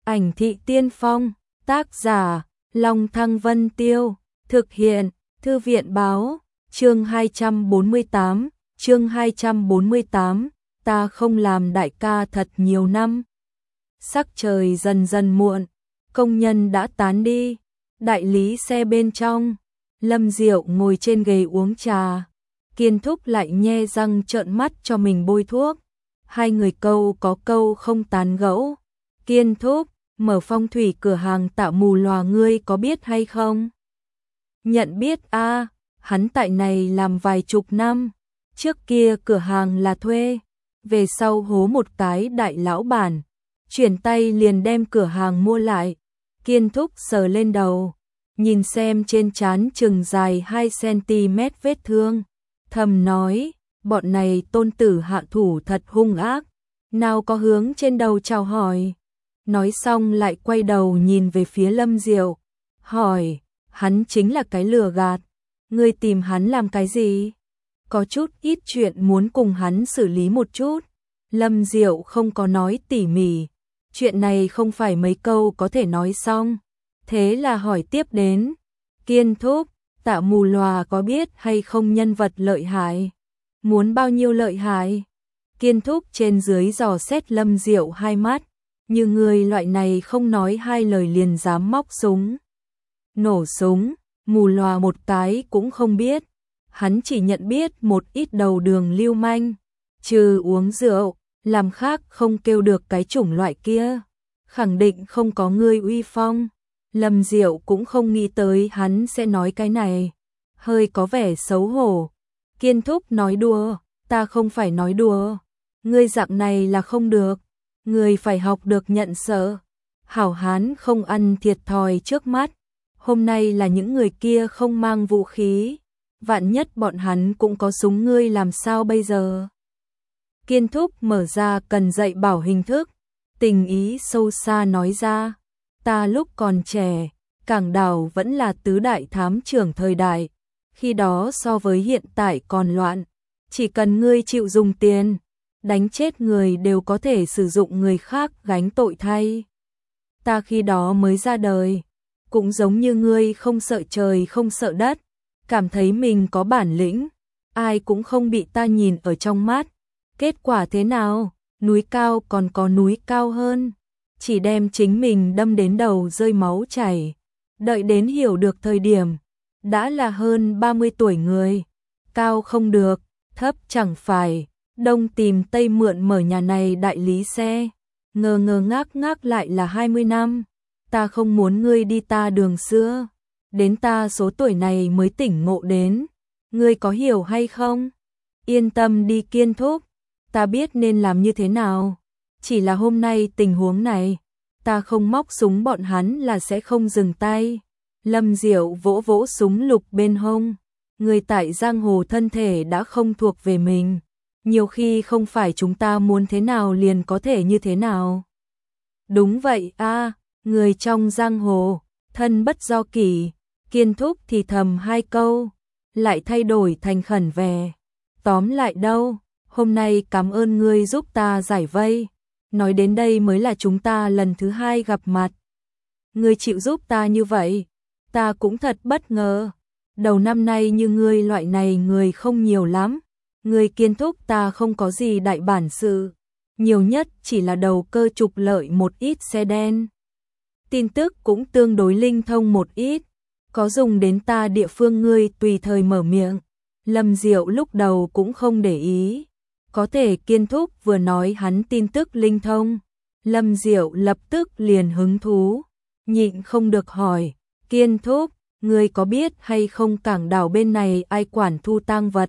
Ảnh thị tiên phong, tác giả, Long Thăng Vân Tiêu, thực hiện, Thư viện báo, chương 248, ta không làm đại ca thật nhiều năm. Sắc trời dần dần muộn, công nhân đã tán đi, đại lý xe bên trong, Lâm Diệu ngồi trên ghế uống trà, Kiên Thúc lại nhe răng trợn mắt cho mình bôi thuốc. Hai người câu có câu không tán gẫu. Kiên Thúc, mở phong thủy cửa hàng Tạ Mù Lòa ngươi có biết hay không? Nhận biết a, hắn tại này làm vài chục năm, trước kia cửa hàng là thuê, về sau hố một cái đại lão bản, chuyển tay liền đem cửa hàng mua lại. Kiên Thúc sờ lên đầu, nhìn xem trên trán chừng dài 2 cm vết thương, thầm nói, bọn này tôn tử hạ thủ thật hung ác, nào có hướng trên đầu chào hỏi. Nói xong lại quay đầu nhìn về phía Lâm Diệu, hỏi, hắn chính là cái lừa gạt, ngươi tìm hắn làm cái gì? Có chút ít chuyện muốn cùng hắn xử lý một chút. Lâm Diệu không có nói tỉ mỉ, chuyện này không phải mấy câu có thể nói xong, thế là hỏi tiếp đến, Kiên Thúc, Tạ Mù Lòa có biết hay không nhân vật lợi hại? Muốn bao nhiêu lợi hại? Kiên Thúc trên dưới dò xét Lâm Diệu hai mắt, như người loại này không nói hai lời liền dám móc súng. Nổ súng, Mù Lòa một cái cũng không biết, hắn chỉ nhận biết một ít đầu đường lưu manh, trừ uống rượu, làm khác không kêu được cái chủng loại kia, khẳng định không có ngươi uy phong. Lâm Diệu cũng không nghĩ tới hắn sẽ nói cái này, hơi có vẻ xấu hổ. Kiên Thúc nói đùa, ta không phải nói đùa, ngươi dạng này là không được, ngươi phải học được nhận sợ. Hảo hán không ăn thiệt thòi trước mắt, hôm nay là những người kia không mang vũ khí, vạn nhất bọn hắn cũng có súng ngươi làm sao bây giờ? Kiên Thúc mở ra cần dạy bảo hình thức, tình ý sâu xa nói ra, ta lúc còn trẻ, Cảng Đảo vẫn là tứ đại thám trưởng thời đại, khi đó so với hiện tại còn loạn, chỉ cần ngươi chịu dùng tiền, đánh chết người đều có thể sử dụng người khác gánh tội thay. Ta khi đó mới ra đời, cũng giống như ngươi không sợ trời không sợ đất, cảm thấy mình có bản lĩnh, ai cũng không bị ta nhìn ở trong mắt. Kết quả thế nào? Núi cao còn có núi cao hơn, chỉ đem chính mình đâm đến đầu rơi máu chảy. Đợi đến hiểu được thời điểm, đã là hơn 30 tuổi người, cao không được, thấp chẳng phải, đông tìm tây mượn mở nhà này đại lý xe, ngơ ngơ ngác ngác lại là 20 năm, ta không muốn ngươi đi ta đường xưa, đến ta số tuổi này mới tỉnh ngộ đến, ngươi có hiểu hay không? Yên tâm đi Kiên Thúc, ta biết nên làm như thế nào, chỉ là hôm nay tình huống này, ta không móc súng bọn hắn là sẽ không dừng tay. Lâm Diệu vỗ vỗ súng lục bên hông, người tại giang hồ thân thể đã không thuộc về mình, nhiều khi không phải chúng ta muốn thế nào liền có thể như thế nào. Đúng vậy a, người trong giang hồ, thân bất do kỷ. Kiên Thúc thì thầm hai câu, lại thay đổi thành khẩn vẻ. Tóm lại đâu, hôm nay cảm ơn ngươi giúp ta giải vây, nói đến đây mới là chúng ta lần thứ hai gặp mặt. Ngươi chịu giúp ta như vậy, ta cũng thật bất ngờ. Đầu năm nay như ngươi loại này người không nhiều lắm. Ngươi Kiên Thúc ta không có gì đại bản sự, nhiều nhất chỉ là đầu cơ trục lợi một ít xe đen. Tin tức cũng tương đối linh thông một ít, có dùng đến ta địa phương ngươi tùy thời mở miệng. Lâm Diệu lúc đầu cũng không để ý, có thể Kiên Thúc vừa nói hắn tin tức linh thông, Lâm Diệu lập tức liền hứng thú, nhịn không được hỏi, Kiên Thúc, ngươi có biết hay không Cảng Đảo bên này ai quản thu tang vật?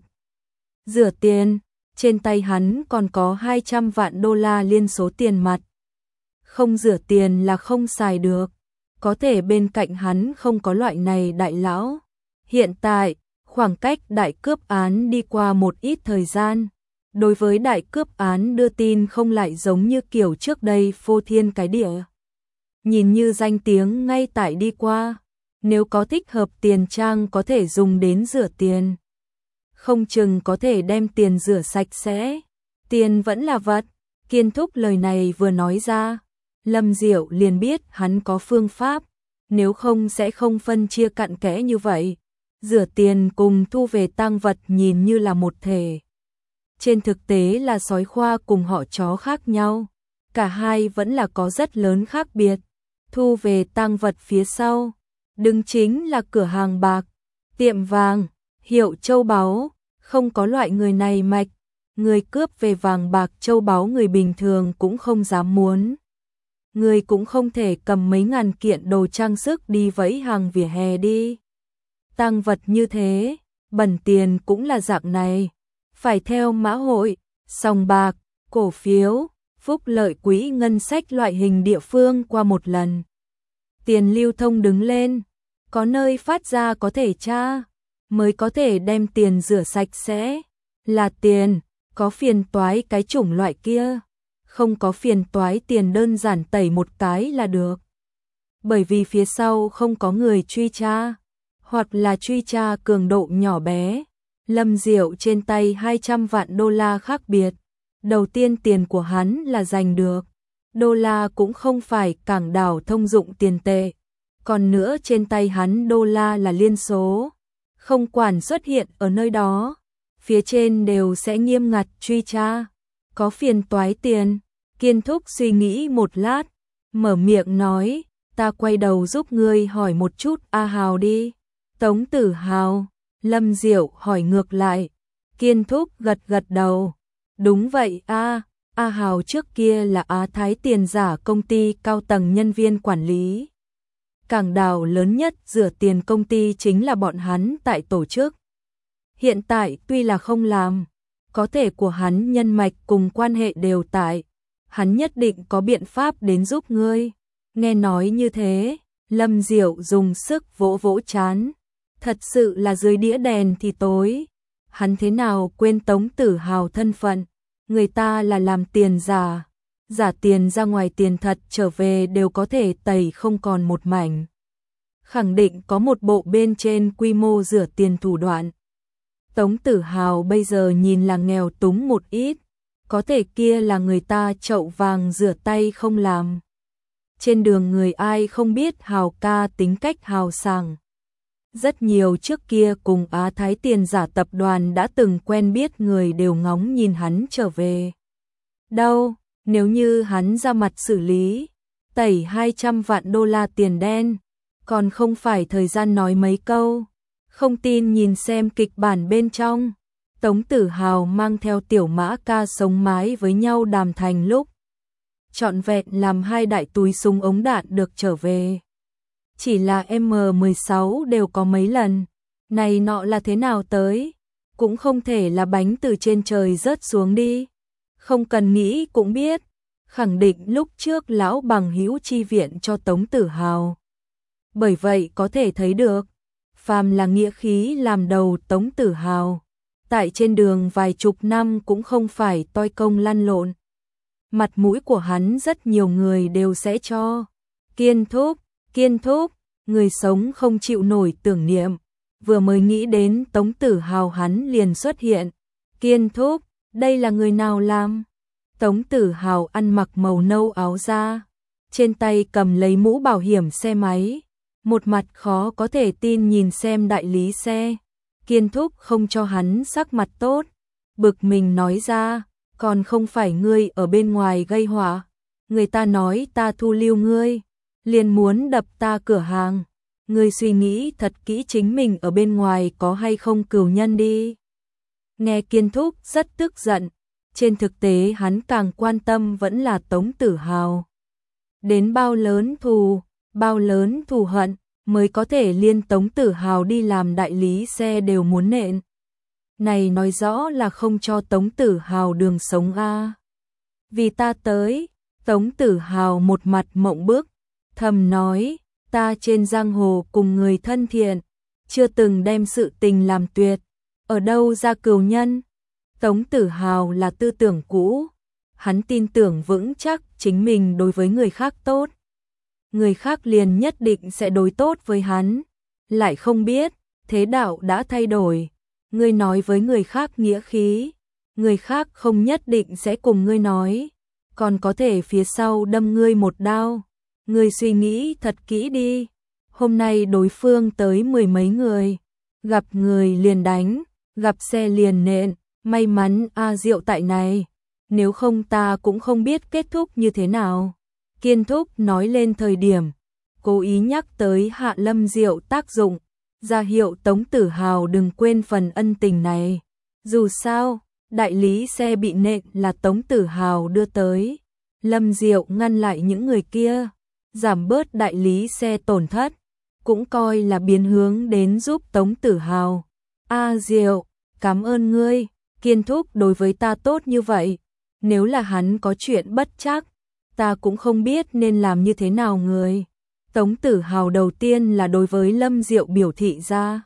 Rửa tiền, trên tay hắn còn có 200 vạn đô la liên số tiền mặt. Không rửa tiền là không xài được, có thể bên cạnh hắn không có loại này đại lão. Hiện tại, khoảng cách đại cướp án đi qua một ít thời gian, đối với đại cướp án đưa tin không lại giống như kiểu trước đây phô thiên cái địa. Nhìn như danh tiếng ngay tại đi qua, nếu có thích hợp tiền trang có thể dùng đến rửa tiền. Không chừng có thể đem tiền rửa sạch sẽ, tiền vẫn là vật. Kiên Thúc lời này vừa nói ra, Lâm Diệu liền biết hắn có phương pháp, nếu không sẽ không phân chia cặn kẽ như vậy. Rửa tiền cùng thu về tang vật nhìn như là một thể. Trên thực tế là sói khoa cùng họ chó khác nhau, cả hai vẫn là có rất lớn khác biệt. Thu về tang vật phía sau, đứng chính là cửa hàng bạc, tiệm vàng, hiệu châu báu, không có loại người này mạch, người cướp về vàng bạc châu báu người bình thường cũng không dám muốn. Người cũng không thể cầm mấy ngàn kiện đồ trang sức đi vẫy hàng vỉa hè đi. Tang vật như thế, bẩn tiền cũng là dạng này, phải theo mã hội, sòng bạc, cổ phiếu, phúc lợi quỹ ngân sách loại hình địa phương qua một lần. Tiền lưu thông đứng lên, có nơi phát ra có thể tra, mới có thể đem tiền rửa sạch sẽ. Là tiền, có phiền toái cái chủng loại kia, không có phiền toái tiền đơn giản tẩy một cái là được. Bởi vì phía sau không có người truy tra, hoặc là truy tra cường độ nhỏ bé. Lâm Diệu trên tay 200 vạn đô la khác biệt. Đầu tiên tiền của hắn là giành được. Đô la cũng không phải cảng đảo thông dụng tiền tệ. Còn nữa trên tay hắn đô la là liên số. Không quản xuất hiện ở nơi đó, phía trên đều sẽ nghiêm ngặt truy tra. Có phiền toái tiền. Kiên Thúc suy nghĩ một lát, mở miệng nói, ta quay đầu giúp ngươi hỏi một chút A Hào đi. Tống Tử Hào. Lâm Diệu hỏi ngược lại. Kiên Thúc gật gật đầu. Đúng vậy A Hào trước kia là Á Thái tiền giả công ty cao tầng nhân viên quản lý. Cảng đảo lớn nhất rửa tiền công ty chính là bọn hắn tại tổ chức. Hiện tại tuy là không làm, có thể của hắn nhân mạch cùng quan hệ đều tại. Hắn nhất định có biện pháp đến giúp ngươi. Nghe nói như thế, Lâm Diệu dùng sức vỗ vỗ trán. Thật sự là dưới đĩa đèn thì tối. Hắn thế nào quên Tống Tử Hào thân phận. Người ta là làm tiền giả. Giả tiền ra ngoài tiền thật trở về đều có thể tẩy không còn một mảnh. Khẳng định có một bộ bên trên quy mô rửa tiền thủ đoạn. Tống Tử Hào bây giờ nhìn là nghèo túng một ít. Có thể kia là người ta chậu vàng rửa tay không làm. Trên đường người ai không biết Hào ca tính cách hào sảng. Rất nhiều trước kia cùng Á Thái tiền giả tập đoàn đã từng quen biết người đều ngóng nhìn hắn trở về. Đâu, nếu như hắn ra mặt xử lý, tẩy 200 vạn đô la tiền đen, còn không phải thời gian nói mấy câu. Không tin nhìn xem kịch bản bên trong. Tống Tử Hào mang theo Tiểu Mã Ca sống mái với nhau đàm thành lúc. Trọn vẹn làm 2 đại túi súng ống đạn được trở về. Chỉ là M16 đều có mấy lần. Này nọ là thế nào tới? Cũng không thể là bánh từ trên trời rớt xuống đi. Không cần nghĩ cũng biết. Khẳng định lúc trước lão bằng hữu chi viện cho Tống Tử Hào. Bởi vậy có thể thấy được. Phàm là nghĩa khí làm đầu Tống Tử Hào. Tại trên đường vài chục năm cũng không phải toi công lăn lộn. Mặt mũi của hắn rất nhiều người đều sẽ cho. Kiên Thúc, người sống không chịu nổi tưởng niệm. Vừa mới nghĩ đến Tống Tử Hào hắn liền xuất hiện. Kiên Thúc, đây là người nào làm? Tống Tử Hào ăn mặc màu nâu áo da. Trên tay cầm lấy mũ bảo hiểm xe máy. Một mặt khó có thể tin nhìn xem đại lý xe. Kiên Thúc không cho hắn sắc mặt tốt. Bực mình nói ra, còn không phải ngươi ở bên ngoài gây họa. Người ta nói ta thu lưu ngươi, liền muốn đập ta cửa hàng. Ngươi suy nghĩ thật kỹ chính mình ở bên ngoài có hay không cừu nhân đi. Nghe Kiên Thúc rất tức giận. Trên thực tế hắn càng quan tâm vẫn là Tống Tử Hào. Đến bao lớn thù hận, mới có thể liên Tống Tử Hào đi làm đại lý xe đều muốn nện. Này nói rõ là không cho Tống Tử Hào đường sống a. Vì ta tới, Tống Tử Hào một mặt mộng bức, thầm nói, ta trên giang hồ cùng người thân thiện, chưa từng đem sự tình làm tuyệt, ở đâu ra cừu nhân. Tống Tử Hào là tư tưởng cũ, hắn tin tưởng vững chắc chính mình đối với người khác tốt. Người khác liền nhất định sẽ đối tốt với hắn, lại không biết, thế đạo đã thay đổi. Ngươi nói với người khác nghĩa khí, người khác không nhất định sẽ cùng ngươi nói. còn có thể phía sau đâm ngươi một đao. Ngươi suy nghĩ thật kỹ đi. Hôm nay đối phương tới 10 mấy người, gặp người liền đánh, gặp xe liền nện, may mắn A Diệu tại này, nếu không ta cũng không biết kết thúc như thế nào. Kiên Thúc nói lên thời điểm, cố ý nhắc tới Hạ Lâm Diệu tác dụng, ra hiệu Tống Tử Hào đừng quên phần ân tình này. Dù sao, đại lý xe bị nện là Tống Tử Hào đưa tới. Lâm Diệu ngăn lại những người kia, giảm bớt đại lý xe tổn thất, cũng coi là biến hướng đến giúp Tống Tử Hào. A Diệu, cảm ơn ngươi, Kiên Thúc đối với ta tốt như vậy, nếu là hắn có chuyện bất trắc, ta cũng không biết nên làm như thế nào người. Tống Tử Hào đầu tiên là đối với Lâm Diệu biểu thị ra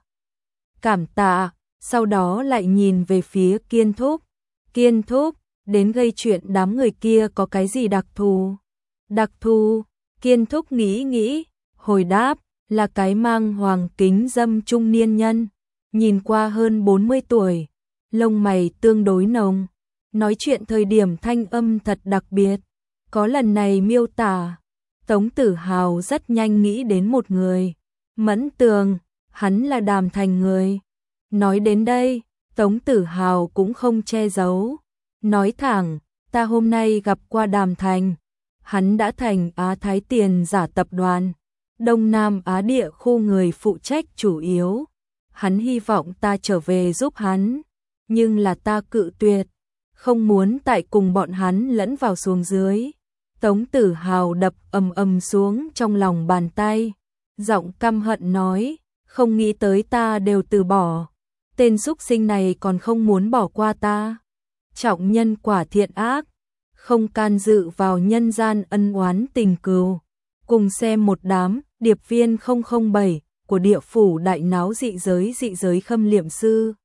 cảm tạ, sau đó lại nhìn về phía Kiên Thúc. Kiên Thúc, đến gây chuyện đám người kia có cái gì đặc thù? Đặc thù, Kiên Thúc nghĩ nghĩ, hồi đáp, là cái mang hoàng kính dâm trung niên nhân, nhìn qua hơn 40 tuổi, lông mày tương đối nồng, nói chuyện thời điểm thanh âm thật đặc biệt. Có lần này miêu tả, Tống Tử Hào rất nhanh nghĩ đến một người, Mẫn Tường, hắn là Đàm Thành người. Nói đến đây, Tống Tử Hào cũng không che giấu, nói thẳng, ta hôm nay gặp qua Đàm Thành, hắn đã thành Á Thái Tiền giả tập đoàn, Đông Nam Á địa khu người phụ trách chủ yếu, hắn hy vọng ta trở về giúp hắn, nhưng là ta cự tuyệt, không muốn tại cùng bọn hắn lẫn vào xuống dưới. Tống Tử Hào đập ầm ầm xuống trong lòng bàn tay, giọng căm hận nói, không nghĩ tới ta đều từ bỏ, tên xúc sinh này còn không muốn bỏ qua ta. Trọng nhân quả thiện ác, không can dự vào nhân gian ân oán tình cừu. Cùng xem một đám điệp viên 007 của địa phủ đại náo dị giới khâm liệm sư.